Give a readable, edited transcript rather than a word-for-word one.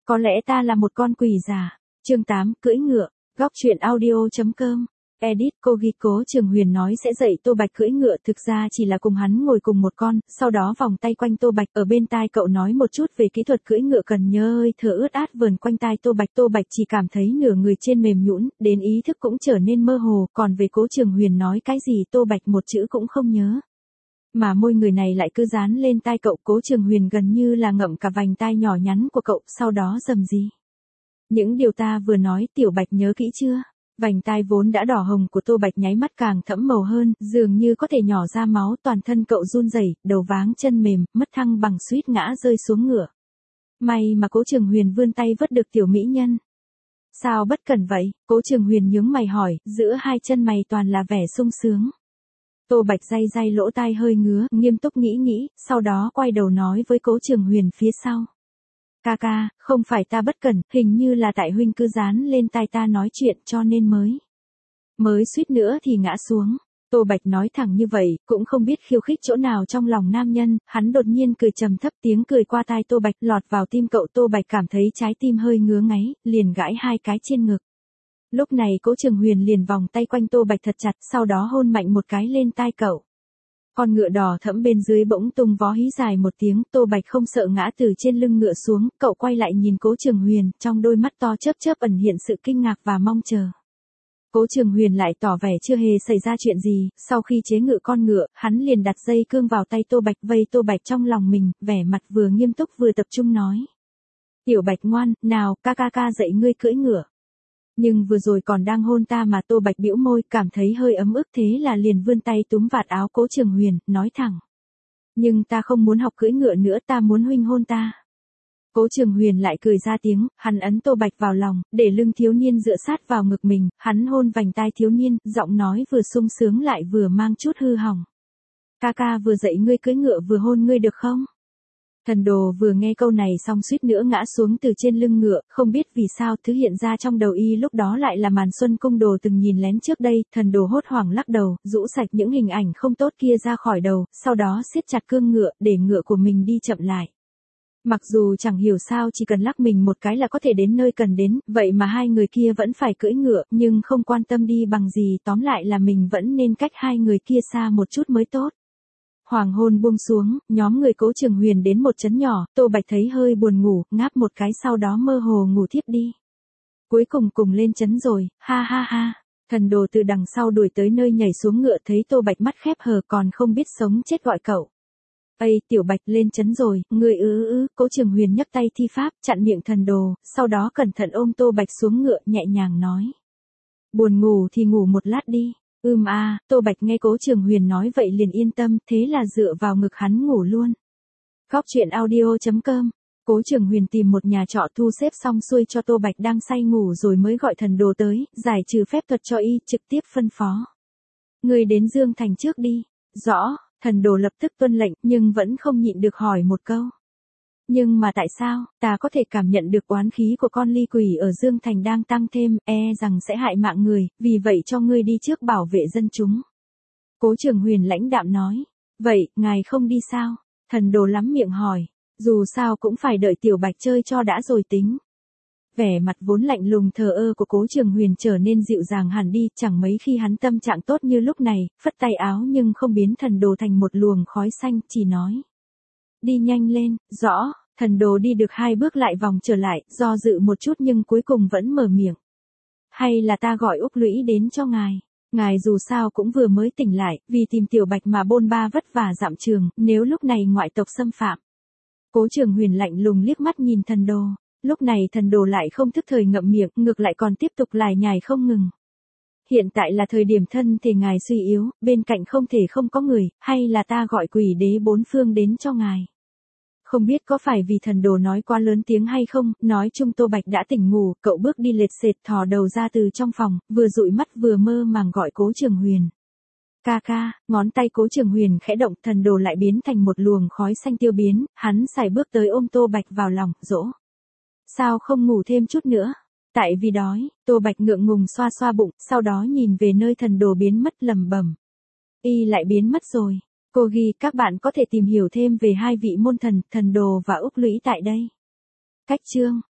Có lẽ ta là một con quỷ già. Chương 8, cưỡi ngựa. Góc truyện audio.com. Edit. Cô ghi Cố Trường Huyền nói sẽ dạy Tô Bạch cưỡi ngựa, thực ra chỉ là cùng hắn ngồi cùng một con, sau đó vòng tay quanh Tô Bạch, ở bên tai cậu nói một chút về kỹ thuật cưỡi ngựa cần nhớ. Hơi thở ướt át vờn quanh tai Tô Bạch chỉ cảm thấy nửa người trên mềm nhũn, đến ý thức cũng trở nên mơ hồ, còn về Cố Trường Huyền nói cái gì Tô Bạch một chữ cũng không nhớ. Mà môi người này lại cứ dán lên tai cậu. Cố Trường Huyền gần như là ngậm cả vành tai nhỏ nhắn của cậu, sau đó rầm rì: những điều ta vừa nói Tiểu Bạch nhớ kỹ chưa? Vành tai vốn đã đỏ hồng của Tô Bạch nháy mắt càng thẫm màu hơn, dường như có thể nhỏ ra máu, toàn thân cậu run rẩy, đầu váng chân mềm, mất thăng bằng suýt ngã rơi xuống ngựa. May mà Cố Trường Huyền vươn tay vớt được tiểu mỹ nhân. Sao bất cẩn vậy? Cố Trường Huyền nhướng mày hỏi, giữa hai chân mày toàn là vẻ sung sướng. Tô Bạch day lỗ tai hơi ngứa, nghiêm túc nghĩ, sau đó quay đầu nói với Cố Trường Huyền phía sau: Ca, không phải ta bất cẩn, hình như là tại huynh cứ dán lên tai ta nói chuyện cho nên mới suýt nữa thì ngã xuống. Tô Bạch nói thẳng như vậy, cũng không biết khiêu khích chỗ nào trong lòng nam nhân, hắn đột nhiên cười trầm thấp, tiếng cười qua tai Tô Bạch lọt vào tim cậu. Tô Bạch cảm thấy trái tim hơi ngứa ngáy, liền gãi hai cái trên ngực. Lúc này Cố Trường Huyền liền vòng tay quanh Tô Bạch thật chặt, sau đó hôn mạnh một cái lên tai cậu. Con ngựa đỏ thẫm bên dưới bỗng tung vó hí dài một tiếng, Tô Bạch không sợ ngã từ trên lưng ngựa xuống, cậu quay lại nhìn Cố Trường Huyền, trong đôi mắt to chớp ẩn hiện sự kinh ngạc và mong chờ. Cố Trường Huyền lại tỏ vẻ chưa hề xảy ra chuyện gì, sau khi chế ngự con ngựa, hắn liền đặt dây cương vào tay Tô Bạch, vây Tô Bạch trong lòng mình, vẻ mặt vừa nghiêm túc vừa tập trung nói: Tiểu Bạch ngoan, nào, ca dạy ngươi cưỡi ngựa. Nhưng vừa rồi còn đang hôn ta mà. Tô Bạch bĩu môi, cảm thấy hơi ấm ức, thế là liền vươn tay túm vạt áo Cố Trường Huyền, nói thẳng: nhưng ta không muốn học cưỡi ngựa nữa, ta muốn huynh hôn ta. Cố Trường Huyền lại cười ra tiếng, hắn ấn Tô Bạch vào lòng, để lưng thiếu niên dựa sát vào ngực mình, hắn hôn vành tai thiếu niên, giọng nói vừa sung sướng lại vừa mang chút hư hỏng: Ca vừa dạy ngươi cưỡi ngựa vừa hôn ngươi được không? Thần đồ vừa nghe câu này xong suýt nữa ngã xuống từ trên lưng ngựa, không biết vì sao thứ hiện ra trong đầu y lúc đó lại là màn Xuân Cung Đồ từng nhìn lén trước đây. Thần đồ hốt hoảng lắc đầu, rũ sạch những hình ảnh không tốt kia ra khỏi đầu, sau đó siết chặt cương ngựa, để ngựa của mình đi chậm lại. Mặc dù chẳng hiểu sao chỉ cần lắc mình một cái là có thể đến nơi cần đến, vậy mà hai người kia vẫn phải cưỡi ngựa, nhưng không quan tâm đi bằng gì, tóm lại là mình vẫn nên cách hai người kia xa một chút mới tốt. Hoàng hôn buông xuống, nhóm người Cố Trường Huyền đến một trấn nhỏ, Tô Bạch thấy hơi buồn ngủ, ngáp một cái sau đó mơ hồ ngủ thiếp đi. Cuối cùng lên trấn rồi, ha. Thần đồ từ đằng sau đuổi tới nơi nhảy xuống ngựa, thấy Tô Bạch mắt khép hờ còn không biết sống chết gọi cậu: Ây, Tiểu Bạch lên trấn rồi, người Cố Trường Huyền nhấc tay thi pháp, chặn miệng thần đồ, sau đó cẩn thận ôm Tô Bạch xuống ngựa, nhẹ nhàng nói: buồn ngủ thì ngủ một lát đi. Tô Bạch nghe Cố Trường Huyền nói vậy liền yên tâm, thế là dựa vào ngực hắn ngủ luôn. Góc truyện audio.com. Cố Trường Huyền tìm một nhà trọ thu xếp xong xuôi cho Tô Bạch đang say ngủ rồi mới gọi thần đồ tới, giải trừ phép thuật cho y, trực tiếp phân phó: người đến Dương Thành trước đi. Rõ. Thần đồ lập tức tuân lệnh, nhưng vẫn không nhịn được hỏi một câu: nhưng mà tại sao, ta có thể cảm nhận được oán khí của con ly quỷ ở Dương Thành đang tăng thêm, rằng sẽ hại mạng người, vì vậy cho ngươi đi trước bảo vệ dân chúng. Cố Trường Huyền lãnh đạm nói. Vậy, ngài không đi sao? Thần đồ lắm miệng hỏi. Dù sao cũng phải đợi Tiểu Bạch chơi cho đã rồi tính. Vẻ mặt vốn lạnh lùng thờ ơ của Cố Trường Huyền trở nên dịu dàng hẳn đi, chẳng mấy khi hắn tâm trạng tốt như lúc này, phất tay áo nhưng không biến thần đồ thành một luồng khói xanh, chỉ nói: đi nhanh lên. Rõ. Thần đồ đi được 2 bước lại vòng trở lại, do dự một chút nhưng cuối cùng vẫn mở miệng: hay là ta gọi Úc Lũy đến cho ngài. Ngài dù sao cũng vừa mới tỉnh lại, vì tìm Tiểu Bạch mà bôn ba vất vả dặm trường, nếu lúc này ngoại tộc xâm phạm. Cố Trường Huyền lạnh lùng liếc mắt nhìn thần đồ. Lúc này thần đồ lại không thức thời ngậm miệng, ngược lại còn tiếp tục lải nhải không ngừng: hiện tại là thời điểm thân thể ngài suy yếu, bên cạnh không thể không có người, hay là ta gọi quỷ đế 4 phương đến cho ngài. Không biết có phải vì thần đồ nói quá lớn tiếng hay không, nói chung Tô Bạch đã tỉnh ngủ, cậu bước đi lệt sệt thò đầu ra từ trong phòng, vừa dụi mắt vừa mơ màng gọi Cố Trường Huyền. Ca, ngón tay Cố Trường Huyền khẽ động, thần đồ lại biến thành một luồng khói xanh tiêu biến, hắn sải bước tới ôm Tô Bạch vào lòng, dỗ: sao không ngủ thêm chút nữa? Tại vì đói. Tô Bạch ngượng ngùng xoa xoa bụng, sau đó nhìn về nơi thần đồ biến mất lẩm bẩm: y lại biến mất rồi. Cô ghi các bạn có thể tìm hiểu thêm về hai vị môn thần, thần đồ và Úc Lũy tại đây. Cách chương